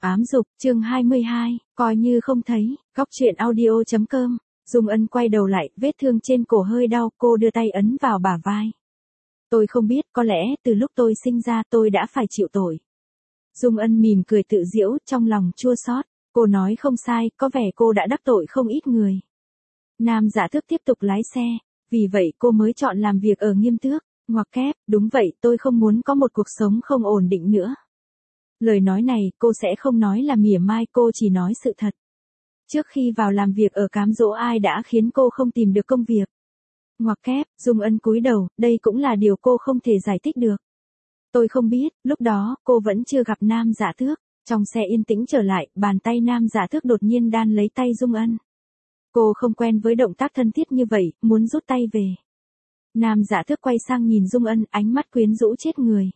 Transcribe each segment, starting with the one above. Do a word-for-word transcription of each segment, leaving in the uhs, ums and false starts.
Ám dục, chương hai mươi hai, coi như không thấy, góc truyện audio chấm com. Dung Ân quay đầu lại, vết thương trên cổ hơi đau, cô đưa tay ấn vào bả vai. Tôi không biết, có lẽ từ lúc tôi sinh ra tôi đã phải chịu tội. Dung Ân mỉm cười tự giễu, trong lòng chua xót. Cô nói không sai, có vẻ cô đã đắc tội không ít người. Nam Dạ Thước tiếp tục lái xe, vì vậy cô mới chọn làm việc ở Nghiêm Tước. Ngoặc kép, đúng vậy, tôi không muốn có một cuộc sống không ổn định nữa. Lời nói này, cô sẽ không nói là mỉa mai, cô chỉ nói sự thật. Trước khi vào làm việc ở Cám Dỗ ai đã khiến cô không tìm được công việc. Ngoặc kép, Dung Ân cúi đầu, đây cũng là điều cô không thể giải thích được. Tôi không biết, lúc đó, cô vẫn chưa gặp Nam Dạ Thước. Trong xe yên tĩnh trở lại, bàn tay Nam Dạ Thước đột nhiên đan lấy tay Dung Ân. Cô không quen với động tác thân thiết như vậy, muốn rút tay về. Nam Dạ Thước quay sang nhìn Dung Ân, ánh mắt quyến rũ chết người.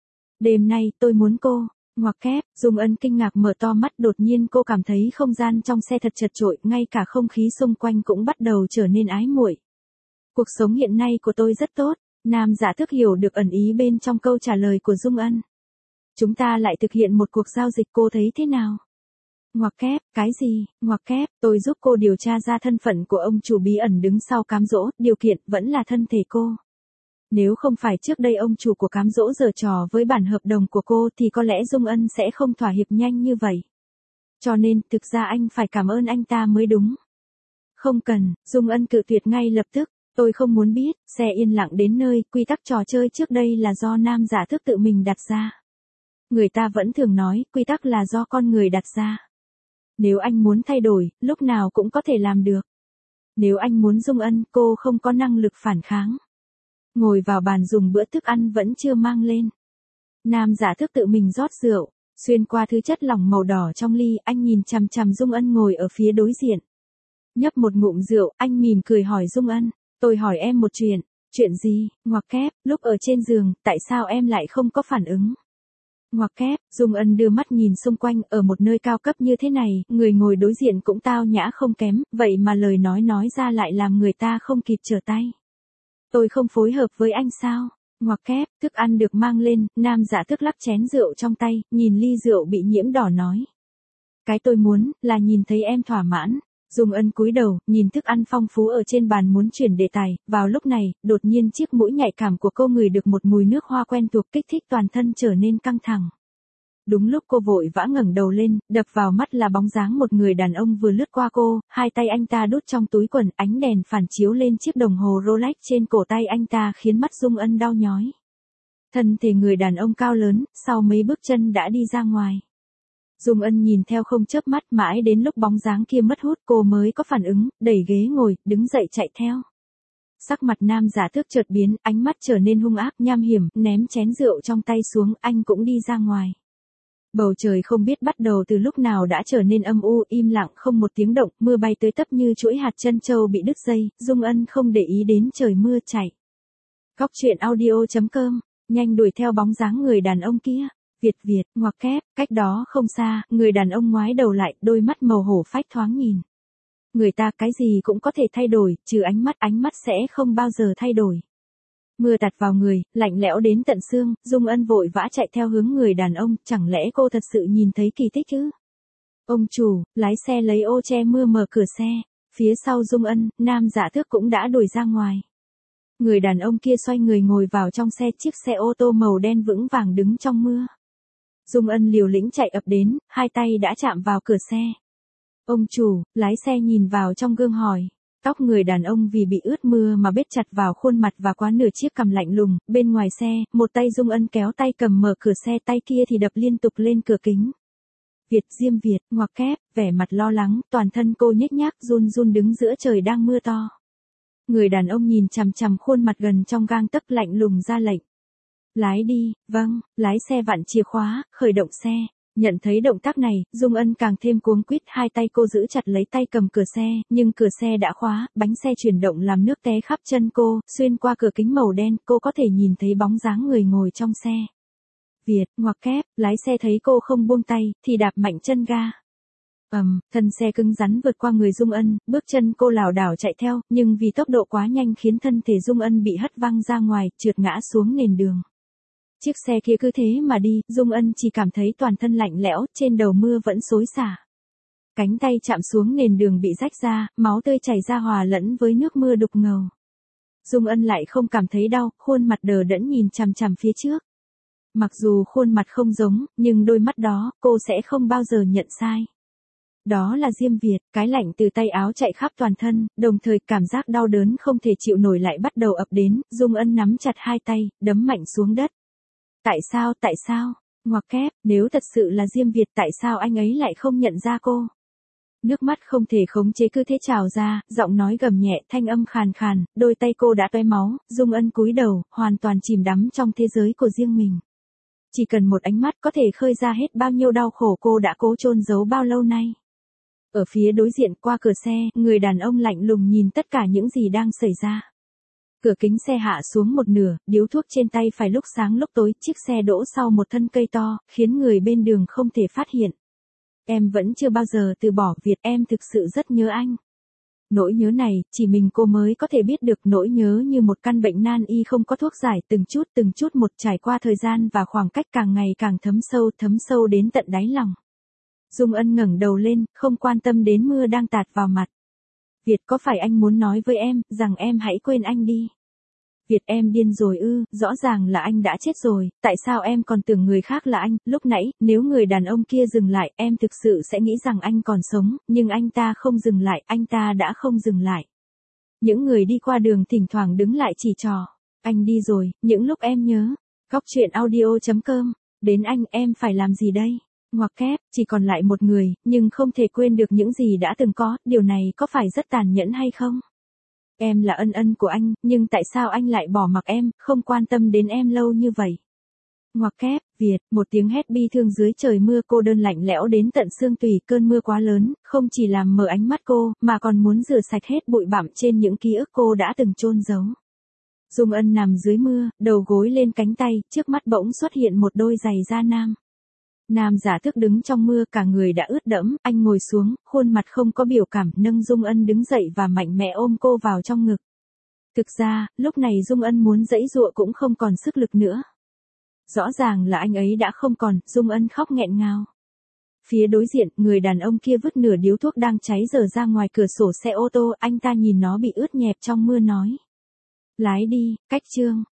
Đêm nay, tôi muốn cô. Ngoặc kép, Dung Ân kinh ngạc mở to mắt, đột nhiên cô cảm thấy không gian trong xe thật chật chội, ngay cả không khí xung quanh cũng bắt đầu trở nên ái muội. Cuộc sống hiện nay của tôi rất tốt. Nam Dạ Thước hiểu được ẩn ý bên trong câu trả lời của Dung Ân. Chúng ta lại thực hiện một cuộc giao dịch, cô thấy thế nào? Ngoặc kép, cái gì? Ngoặc kép, tôi giúp cô điều tra ra thân phận của ông chủ bí ẩn đứng sau Cám Dỗ, điều kiện vẫn là thân thể cô. Nếu không phải trước đây ông chủ của Cám Dỗ giở trò với bản hợp đồng của cô thì có lẽ Dung Ân sẽ không thỏa hiệp nhanh như vậy. Cho nên, thực ra anh phải cảm ơn anh ta mới đúng. Không cần, Dung Ân cự tuyệt ngay lập tức. Tôi không muốn biết, xe yên lặng đến nơi, quy tắc trò chơi trước đây là do Nam Dạ Thước tự mình đặt ra. Người ta vẫn thường nói, quy tắc là do con người đặt ra. Nếu anh muốn thay đổi, lúc nào cũng có thể làm được. Nếu anh muốn Dung Ân, cô không có năng lực phản kháng. Ngồi vào bàn dùng bữa thức ăn vẫn chưa mang lên. Nam Dạ Thước tự mình rót rượu, xuyên qua thứ chất lỏng màu đỏ trong ly, anh nhìn chằm chằm Dung Ân ngồi ở phía đối diện. Nhấp một ngụm rượu, anh mỉm cười hỏi Dung Ân, tôi hỏi em một chuyện, chuyện gì? Ngoặc kép, lúc ở trên giường, tại sao em lại không có phản ứng? Ngoặc kép, Dung Ân đưa mắt nhìn xung quanh, ở một nơi cao cấp như thế này, người ngồi đối diện cũng tao nhã không kém, vậy mà lời nói nói ra lại làm người ta không kịp trở tay. Tôi không phối hợp với anh sao? Ngoặc kép, thức ăn được mang lên, Nam Dạ Thước lắc chén rượu trong tay, nhìn ly rượu bị nhiễm đỏ nói. Cái tôi muốn, là nhìn thấy em thỏa mãn. Dung Ân cúi đầu, nhìn thức ăn phong phú ở trên bàn muốn chuyển đề tài, vào lúc này, đột nhiên chiếc mũi nhạy cảm của cô ngửi được một mùi nước hoa quen thuộc kích thích toàn thân trở nên căng thẳng. Đúng lúc cô vội vã ngẩng đầu lên, đập vào mắt là bóng dáng một người đàn ông vừa lướt qua cô, hai tay anh ta đút trong túi quần, ánh đèn phản chiếu lên chiếc đồng hồ Rolex trên cổ tay anh ta khiến mắt Dung Ân đau nhói. Thân thể người đàn ông cao lớn, sau mấy bước chân đã đi ra ngoài. Dung Ân nhìn theo không chớp mắt, mãi đến lúc bóng dáng kia mất hút cô mới có phản ứng, đẩy ghế ngồi, đứng dậy chạy theo. Sắc mặt Nam Dạ Thước chợt biến, ánh mắt trở nên hung ác, nham hiểm, ném chén rượu trong tay xuống, anh cũng đi ra ngoài. Bầu trời không biết bắt đầu từ lúc nào đã trở nên âm u, im lặng không một tiếng động, mưa bay tới tấp như chuỗi hạt trân châu bị đứt dây, Dung Ân không để ý đến trời mưa chạy. Góc truyện audio chấm com, nhanh đuổi theo bóng dáng người đàn ông kia. Việt Việt, ngoặc kép, cách đó không xa, người đàn ông ngoái đầu lại, đôi mắt màu hổ phách thoáng nhìn. Người ta cái gì cũng có thể thay đổi, trừ ánh mắt, ánh mắt sẽ không bao giờ thay đổi. Mưa tạt vào người, lạnh lẽo đến tận xương, Dung Ân vội vã chạy theo hướng người đàn ông, chẳng lẽ cô thật sự nhìn thấy kỳ tích chứ? Ông chủ, lái xe lấy ô che mưa mở cửa xe, phía sau Dung Ân, Nam Dạ Thước cũng đã đuổi ra ngoài. Người đàn ông kia xoay người ngồi vào trong xe, chiếc xe ô tô màu đen vững vàng đứng trong mưa. Dung Ân liều lĩnh chạy ập đến, hai tay đã chạm vào cửa xe. Ông chủ, lái xe nhìn vào trong gương hỏi. Tóc người đàn ông vì bị ướt mưa mà bết chặt vào khuôn mặt và quá nửa chiếc cằm lạnh lùng, bên ngoài xe, một tay Dung Ân kéo tay cầm mở cửa xe, tay kia thì đập liên tục lên cửa kính. Việt Diêm Việt, ngoặc kép, vẻ mặt lo lắng, toàn thân cô nhếch nhác run run đứng giữa trời đang mưa to. Người đàn ông nhìn chằm chằm khuôn mặt gần trong gang tấc lạnh lùng ra lệnh. Lái đi, vâng, lái xe vặn chìa khóa, khởi động xe. Nhận thấy động tác này, Dung Ân càng thêm cuống quýt, hai tay cô giữ chặt lấy tay cầm cửa xe, nhưng cửa xe đã khóa, bánh xe chuyển động làm nước té khắp chân cô, xuyên qua cửa kính màu đen, cô có thể nhìn thấy bóng dáng người ngồi trong xe. Việt, ngoặc kép, lái xe thấy cô không buông tay, thì đạp mạnh chân ga. Ầm, um, thân xe cứng rắn vượt qua người Dung Ân, bước chân cô lảo đảo chạy theo, nhưng vì tốc độ quá nhanh khiến thân thể Dung Ân bị hất văng ra ngoài, trượt ngã xuống nền đường. Chiếc xe kia cứ thế mà đi, Dung Ân chỉ cảm thấy toàn thân lạnh lẽo, trên đầu mưa vẫn xối xả. Cánh tay chạm xuống nền đường bị rách ra, máu tươi chảy ra hòa lẫn với nước mưa đục ngầu. Dung Ân lại không cảm thấy đau, khuôn mặt đờ đẫn nhìn chằm chằm phía trước. Mặc dù khuôn mặt không giống, nhưng đôi mắt đó, cô sẽ không bao giờ nhận sai. Đó là Diêm Việt, cái lạnh từ tay áo chạy khắp toàn thân, đồng thời cảm giác đau đớn không thể chịu nổi lại bắt đầu ập đến, Dung Ân nắm chặt hai tay, đấm mạnh xuống đất. Tại sao, tại sao? Ngoặc kép, nếu thật sự là Diêm Việt tại sao anh ấy lại không nhận ra cô? Nước mắt không thể khống chế cứ thế trào ra, giọng nói gầm nhẹ, thanh âm khàn khàn, đôi tay cô đã toe máu, Dung Ân cúi đầu, hoàn toàn chìm đắm trong thế giới của riêng mình. Chỉ cần một ánh mắt có thể khơi ra hết bao nhiêu đau khổ cô đã cố chôn giấu bao lâu nay. Ở phía đối diện qua cửa xe, người đàn ông lạnh lùng nhìn tất cả những gì đang xảy ra. Cửa kính xe hạ xuống một nửa, điếu thuốc trên tay phải lúc sáng lúc tối, chiếc xe đỗ sau một thân cây to, khiến người bên đường không thể phát hiện. Em vẫn chưa bao giờ từ bỏ Việt, em thực sự rất nhớ anh. Nỗi nhớ này, chỉ mình cô mới có thể biết được, nỗi nhớ như một căn bệnh nan y không có thuốc giải, từng chút từng chút một trải qua thời gian và khoảng cách càng ngày càng thấm sâu, thấm sâu đến tận đáy lòng. Dung Ân ngẩng đầu lên, không quan tâm đến mưa đang tạt vào mặt. Việt, có phải anh muốn nói với em, rằng em hãy quên anh đi? Việt, em điên rồi ư, rõ ràng là anh đã chết rồi, tại sao em còn tưởng người khác là anh? Lúc nãy, nếu người đàn ông kia dừng lại, em thực sự sẽ nghĩ rằng anh còn sống, nhưng anh ta không dừng lại, anh ta đã không dừng lại. Những người đi qua đường thỉnh thoảng đứng lại chỉ trò. Anh đi rồi, những lúc em nhớ. Góc truyện audio chấm com, đến anh, em phải làm gì đây? Ngoặc kép, chỉ còn lại một người, nhưng không thể quên được những gì đã từng có, điều này có phải rất tàn nhẫn hay không? Em là ân ân của anh, nhưng tại sao anh lại bỏ mặc em, không quan tâm đến em lâu như vậy? Ngoặc kép, Việt, một tiếng hét bi thương dưới trời mưa, cô đơn lạnh lẽo đến tận xương tủy, cơn mưa quá lớn, không chỉ làm mờ ánh mắt cô, mà còn muốn rửa sạch hết bụi bặm trên những ký ức cô đã từng chôn giấu. Dung Ân nằm dưới mưa, đầu gối lên cánh tay, trước mắt bỗng xuất hiện một đôi giày da nam. Nam giả thức đứng trong mưa, cả người đã ướt đẫm, anh ngồi xuống, khuôn mặt không có biểu cảm, nâng Dung Ân đứng dậy và mạnh mẽ ôm cô vào trong ngực. Thực ra, lúc này Dung Ân muốn giãy giụa cũng không còn sức lực nữa. Rõ ràng là anh ấy đã không còn, Dung Ân khóc nghẹn ngào. Phía đối diện, người đàn ông kia vứt nửa điếu thuốc đang cháy dở ra ngoài cửa sổ xe ô tô, anh ta nhìn nó bị ướt nhẹp trong mưa nói. Lái đi, cách chương.